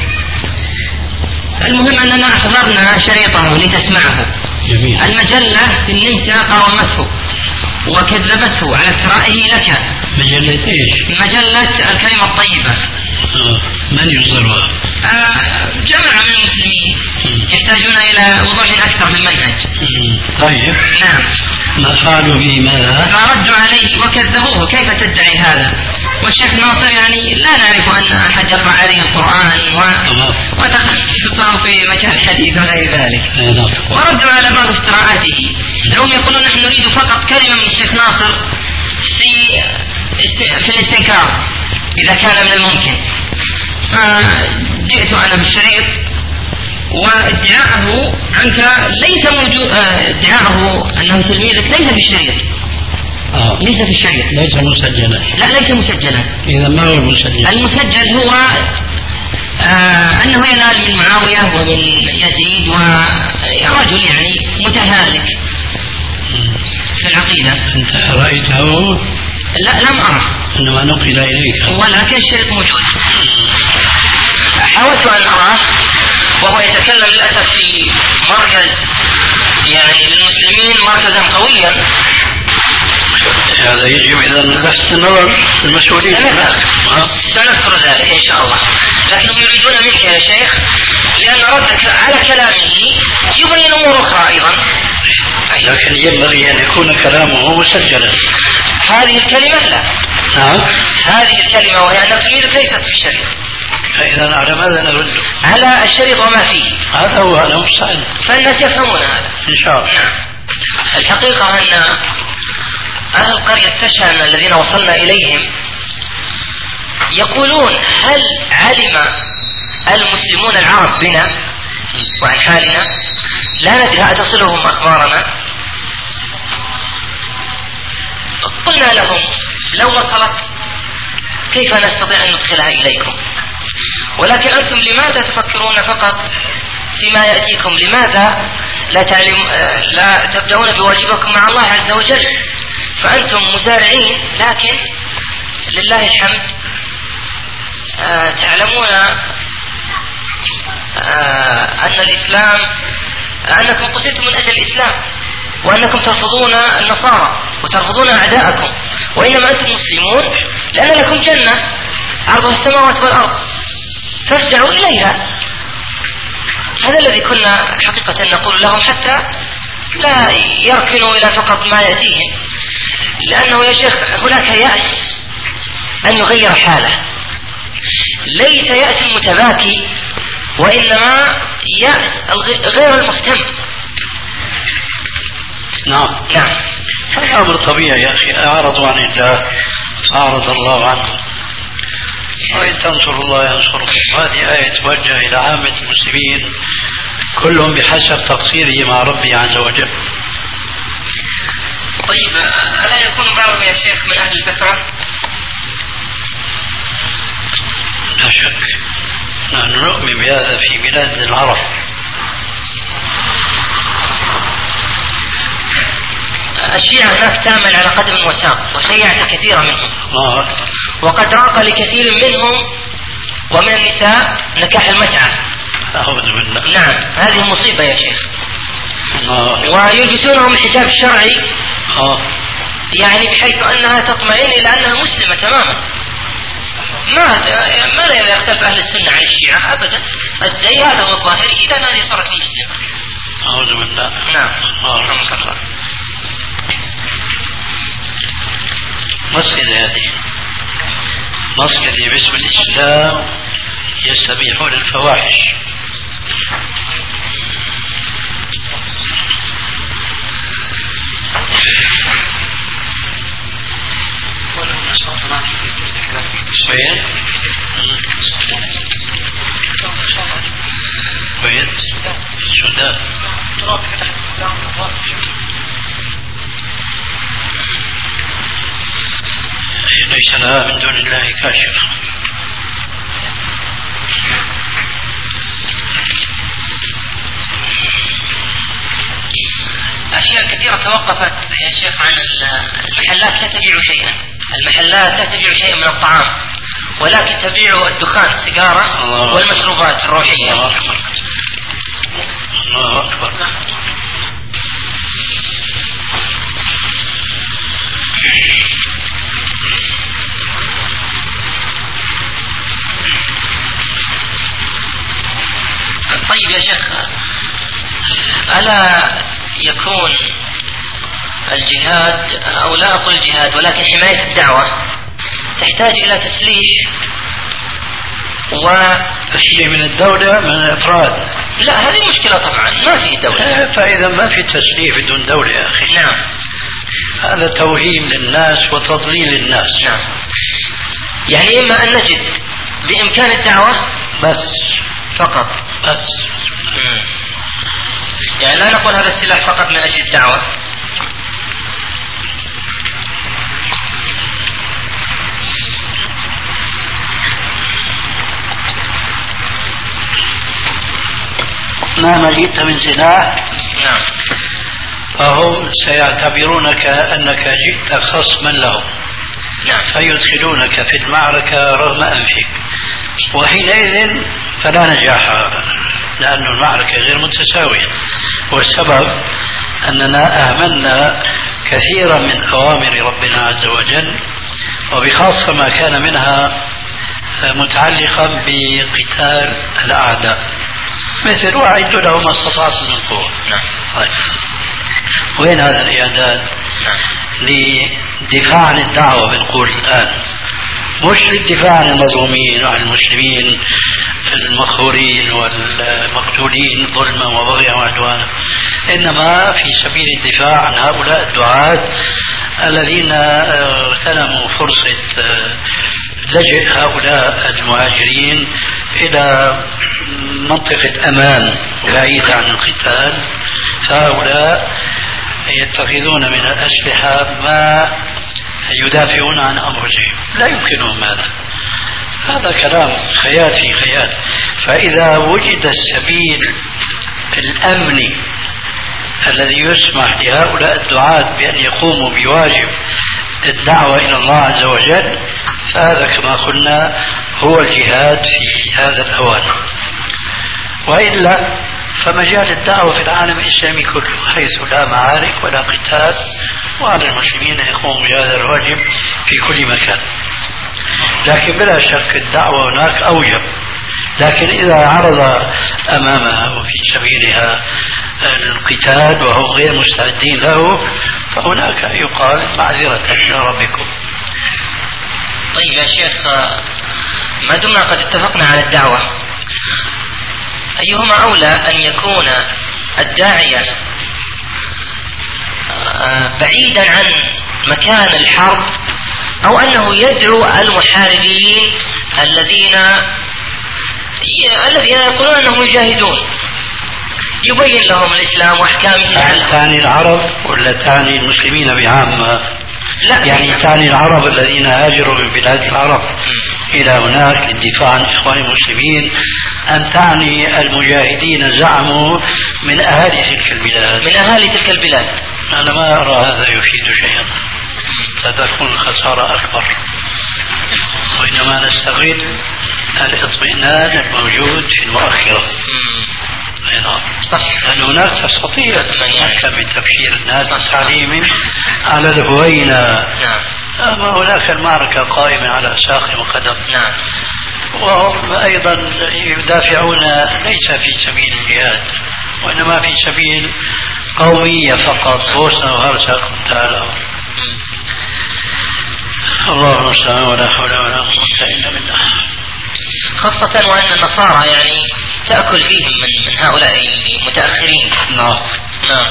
المهم أننا أحضرنا شريطه لتسمعه. جميل. المجلة في النمسا قاومته وكذبته على اثرائه لك. مجلة ايش؟ مجلة الكلمة الطيبة. آه. من يصدرها؟ آه جماعة من المسلمين يحتاجون إلى وضوح أكثر في المنهج. طيب. نعم. ما قالوا به ماذا؟ فردوا عليه وكذبوه، كيف تدعي هذا؟ والشيخ ناصر يعني لا نعرف أن أحد يقرأ عليه القرآن و... وتخصصه في مجال الحديث وغير ذلك. وردوا على بعض افتراءاته. هم يقولون نحن نريد فقط كلمة من الشيخ ناصر في في الاستنكار إذا كان من الممكن. فجئت أنا بالشريط وادعاءه عنك ليس موجود، ادعاءه أنه تلميذك ليس في الشريط. آه. ليس في الشريط. ليس مسجلا. لا ليس مسجلا. إذا ما هو المسجل؟ المسجل هو آه أنه ينال من معاوية ومن يزيد ورجل يعني متهالك في العقيدة. أنت رأيته؟ لا لم أره. إنما نقل إليك. ولكن الشريط موجود. حاولت أن أراه وهو يتكلم للأسف في مركز يعني للمسلمين مركزا قويا. هذا يجب إذا تحت النظر المسؤولين. سنذكر ذلك إن شاء الله. لكنهم يريدون منك يا شيخ لأن ردك على كلامه يبين أمور أخرى أيضا. لكن ينبغي أن يكون كلامه مسجلا. هذه الكلمة لا. نعم. هذه الكلمة وهي أن تريدك ليست في الشريط. فإذا على ماذا نرد؟ على الشريط وما فيه. هذا هو أنا مستعد. فالناس يفهمون هذا. إن شاء الله. نعم. الحقيقة أن أهل القرية التشهن الذين وصلنا إليهم يقولون هل علم المسلمون العرب بنا وعن حالنا؟ لا ندري أتصلهم أخبارنا؟ قلنا لهم لو وصلت كيف نستطيع أن ندخلها إليكم؟ ولكن أنتم لماذا تفكرون فقط فيما يأتيكم؟ لماذا لا تعلم لا تبدأون بواجبكم مع الله عز وجل؟ فأنتم مزارعين لكن لله الحمد آه تعلمون آه أن الإسلام أنكم قتلتم من أجل الإسلام وأنكم ترفضون النصارى وترفضون أعداءكم، وإنما أنتم مسلمون لأن لكم جنة عرضها السماوات والأرض فارجعوا إليها. هذا الذي كنا حقيقة نقول لهم حتى لا يركنوا إلى فقط ما يأتيهم، لأنه يا شيخ هناك يأس أن يغير حاله، ليس يأس المتباكي وإنما يأس غير المهتم. نعم نعم. هذا أمر طبيعي يا أخي، أعرضوا عن الله أعرض الله عنهم، وإن تنصروا الله ينصركم. هذه آية توجه إلى عامة المسلمين كلهم بحسب تقصيره مع ربه عز وجل. طيب ألا يكون بعضهم يا شيخ من أهل الفترة؟ شك، نحن نؤمن بهذا في بلاد العرب. الشيعة هناك تعمل على قدم وساق وشيعت كثيرا منهم، آه. وقد راق لكثير منهم ومن النساء نكاح المتعة. أعوذ بالله. نعم، هذه مصيبة يا شيخ. آه. ويلبسونهم الحجاب الشرعي آه. يعني بحيث أنها تطمئن إلى أنها مسلمة تماما. ما ما لا يختلف أهل السنة عن الشيعة أبدا، الزي هذا هو الظاهري إذا هذه صارت مسلمة. أعوذ بالله. نعم. رحمك الله. مسجد هذه مسجد باسم الإسلام يستبيحون الفواحش. وين؟ وين؟ السودان. ليس لها من دون الله كاشف. أشياء كثيرة توقفت يا شيخ عن المحلات، لا تبيع شيئا، المحلات لا تبيع شيئا من الطعام، ولكن تبيع الدخان، السيجارة والمشروبات الروحية. الله أكبر. الله أكبر. طيب يا شيخ، ألا يكون الجهاد، أو لا أقول الجهاد ولكن حماية الدعوة تحتاج إلى تسليح و تسليح من الدولة من الأفراد؟ لا، هذه مشكلة طبعا، ما في دولة. فإذا ما في تسليح بدون دولة يا أخي. نعم. هذا توهيم للناس وتضليل الناس. نعم. يعني إما أن نجد بإمكان الدعوة بس فقط بس مم. يعني لا نقول هذا السلاح فقط من أجل الدعوة. مهما جئت من سلاح نعم. فهم سيعتبرونك أنك جئت خصما لهم. نعم. فيدخلونك في المعركة رغم أنفك، وحينئذ فلا نجاح، لأن المعركة غير متساوية. والسبب أننا أهملنا كثيرا من أوامر ربنا عز وجل، وبخاصة ما كان منها متعلقا بقتال الأعداء، مثل وأعدوا لهم ما استطعتم من قوة. نعم. وين هذا الإعداد؟ لدفاع عن الدعوة بنقول الآن، مش للدفاع عن المظلومين وعن المسلمين المقهورين والمقتولين ظلما وبغيا وعدوانا، إنما في سبيل الدفاع عن هؤلاء الدعاة الذين اغتنموا فرصة لجئ هؤلاء المهاجرين إلى منطقة أمان بعيدة عن القتال. فهؤلاء يتخذون من الأسلحة ما يدافعون عن أنفسهم، لا يمكنهم هذا. هذا كلام خيال في خيال. فإذا وجد السبيل الأمني الذي يسمح لهؤلاء الدعاة بأن يقوموا بواجب الدعوة إلى الله عز وجل، فهذا كما قلنا هو الجهاد في هذا الأوان. وإلا فمجال الدعوة في العالم الإسلامي كله حيث لا معارك ولا قتال، وعلى المسلمين أن يقوموا بهذا الواجب في كل مكان. لكن بلا شك الدعوة هناك أوجب، لكن إذا عرض أمامها وفي سبيلها القتال وهم غير مستعدين له، فهناك يقال معذرة إلى ربكم. طيب يا شيخ، ما دمنا قد اتفقنا على الدعوة، أيهما أولى أن يكون الداعية بعيدا عن مكان الحرب، أو أنه يدعو المحاربين الذين الذين يقولون أنهم يجاهدون، يبين لهم الإسلام وأحكامه؟ هل تعني العرب ولا تعني المسلمين بعامة؟ لا، يعني تعني العرب الذين هاجروا من بلاد العرب، إلى هناك للدفاع عن إخوان المسلمين أم تعني المجاهدين زعموا من أهالي تلك البلاد؟ من أهالي تلك البلاد. أنا ما أرى هذا يفيد شيئا، ستكون الخسارة أكبر، وإنما نستغل الاطمئنان الموجود في المؤخرة. صح، لأن هناك تستطيع أن بتبشير الناس وتعليمهم على الهوينة. نعم. أما هناك المعركة قائمة على ساق وقدم. نعم. وهم أيضا يدافعون ليس في سبيل الجهاد، وإنما في سبيل قومية فقط، بوسنة وهرسك وانتهى الأمر. الله المستعان، ولا حول ولا قوة إلا بالله. خاصة وأن النصارى يعني تأكل فيهم من, من هؤلاء المتأخرين. نعم. نعم.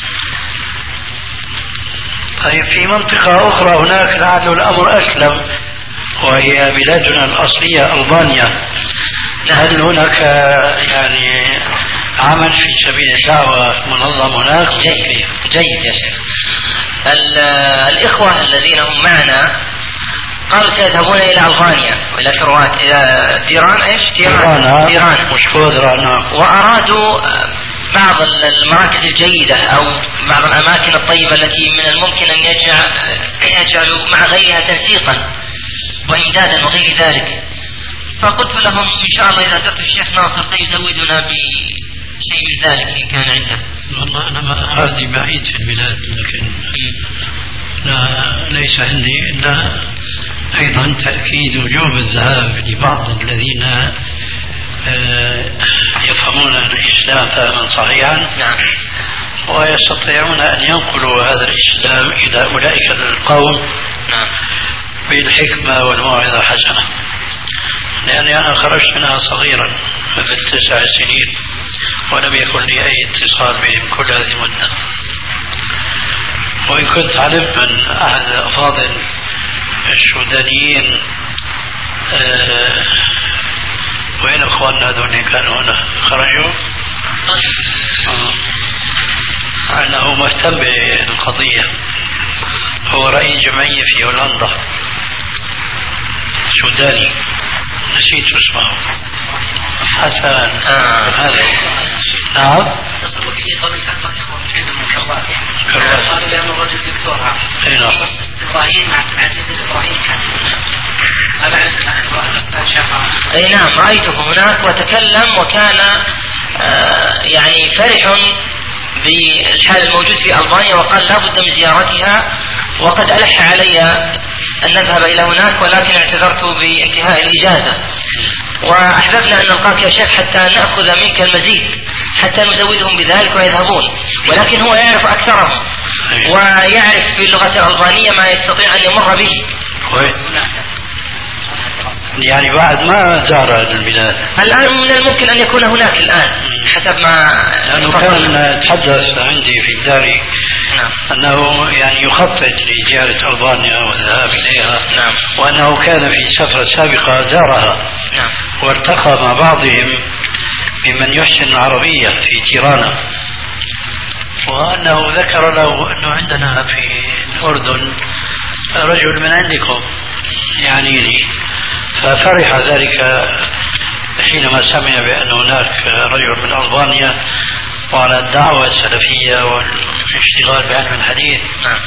طيب في منطقة أخرى هناك لعل الأمر أسلم، وهي بلادنا الأصلية ألبانيا، هل هناك يعني عمل في سبيل الدعوة منظم هناك؟ جيد جيد يا شيخ. الإخوة الذين هم معنا قالوا سيذهبون إلى ألبانيا وإلى كروات إلى تيران. إيش تيران؟ تيران مش كودرا. نعم. وأرادوا بعض المراكز الجيدة أو بعض الأماكن الطيبة التي من الممكن أن يجعل يجعلوا مع غيرها تنسيقا وإمدادا وغير ذلك. فقلت لهم إن شاء الله إذا زرت الشيخ ناصر سيزودنا بشيء من ذلك إن كان عنده. والله أنا ما هذه بعيد في البلاد، لكن لا ليس عندي إلا أيضا تأكيد وجوب الذهاب لبعض الذين يفهمون الإسلام فهما صحيحا. نعم. ويستطيعون أن ينقلوا هذا الإسلام إلى أولئك القوم. نعم. بالحكمة والموعظة الحسنة، لأني أنا خرجت منها صغيرا قبل تسع سنين ولم يكن لي أي اتصال بهم كل هذه المدة. وإن كنت علمت من أحد الأفاضل السودانيين أه وين أخواننا هذول كانوا هنا خرجوا أه أنه مهتم بالقضية، هو رئيس جمعية في هولندا سوداني نسيت اسمه حسن. آه. هذا نعم. قالوا لأنه رجل دكتور. اي نعم. إبراهيم عبد العزيز إبراهيم اي نعم رأيته هناك وتكلم وكان آه يعني فرح بالحال الموجود في ألبانيا، وقال لا بد من زيارتها، وقد ألح علي أن نذهب إلى هناك ولكن اعتذرت بانتهاء الإجازة، وأحببنا أن نلقاك يا شيخ حتى نأخذ منك المزيد حتى نزودهم بذلك ويذهبون، ولكن هو يعرف أكثرهم ويعرف باللغة الألبانية ما يستطيع أن يمر به. يعني بعد ما زار البلاد الآن من الممكن أن يكون هناك الآن حسب ما لأنه كان تحدث عندي في الدار. نعم. أنه يعني يخطط لزيارة ألبانيا والذهاب إليها. نعم. وأنه كان في سفرة سابقة زارها. نعم. والتقى مع بعضهم ممن يحسن العربية في تيرانا، وأنه ذكر له أنه عندنا في الأردن رجل من عندكم يعني لي، ففرح ذلك حينما سمع بأن هناك رجل من ألبانيا وعلى الدعوة السلفية والاشتغال بعلم الحديث.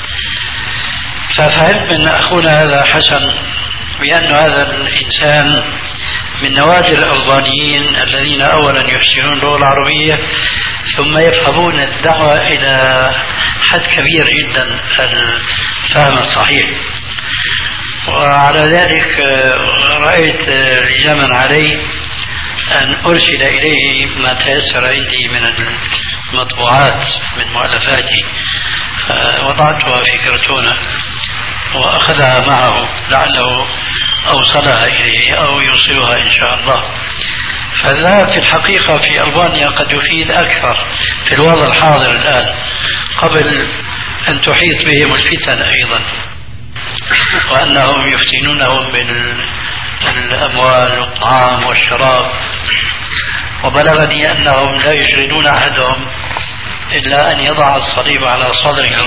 ففهمت من أخونا هذا حسن بأن هذا الإنسان من نوادر الألبانيين الذين أولا يحسنون اللغة العربية ثم يفهمون الدعوة إلى حد كبير جدا الفهم الصحيح. وعلى ذلك رأيت لزاما علي أن أرسل إليه ما تيسر عندي من المطبوعات من مؤلفاتي، وضعتها في كرتونة وأخذها معه لعله أوصلها إليه أو يوصلها إن شاء الله. فالذهاب في الحقيقة في ألبانيا قد يفيد أكثر في الوضع الحاضر الآن قبل أن تحيط بهم الفتن أيضا، وأنهم يفتنونهم بالأموال والطعام والشراب. وبلغني أنهم لا يشغلون أحدهم إلا أن يضع الصليب على صدره.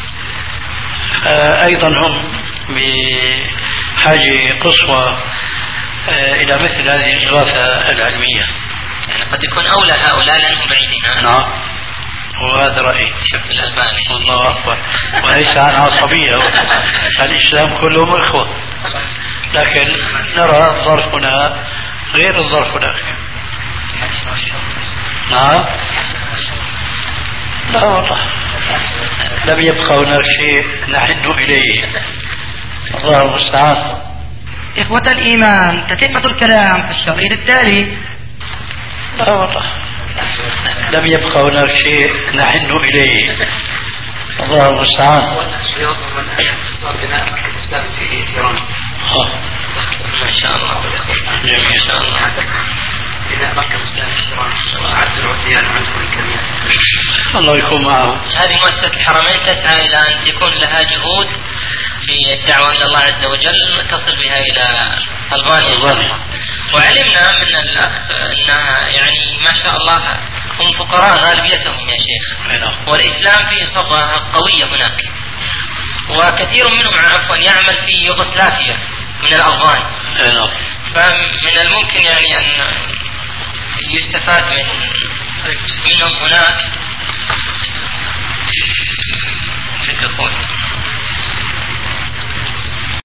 أيضا هم بحاجة قصوى إلى مثل هذه الإغاثة العلمية. يعني قد يكون أولى هؤلاء لأنهم بعيدين. نعم، وهذا رأيي. شفت الألباني. الله أكبر. وليس عن عصبية، الإسلام كلهم إخوة، لكن نرى الظرف هنا غير الظرف هناك. نعم. لا والله لم يبقى هناك شيء نحن إليه، الله المستعان. إخوة الإيمان، تتمة الكلام في الشريط التالي. لا والله لم يبقى هناك شيء نحن إليه، الله المستعان. ما شاء الله جميل. ما شاء الله. الله يكون معهم. هذه مؤسسة الحرمين تسعى إلى أن يكون لها جهود في الدعوة إلى الله عز وجل تصل بها إلى ألبانيا، وعلمنا من الأخ أنها يعني ما شاء الله هم فقراء غالبيتهم يا شيخ، والإسلام فيه صبغة قوية هناك، وكثير منهم عفوا يعمل في يوغوسلافيا من الألبان، فمن الممكن يعني أن يستفاد من منهم هناك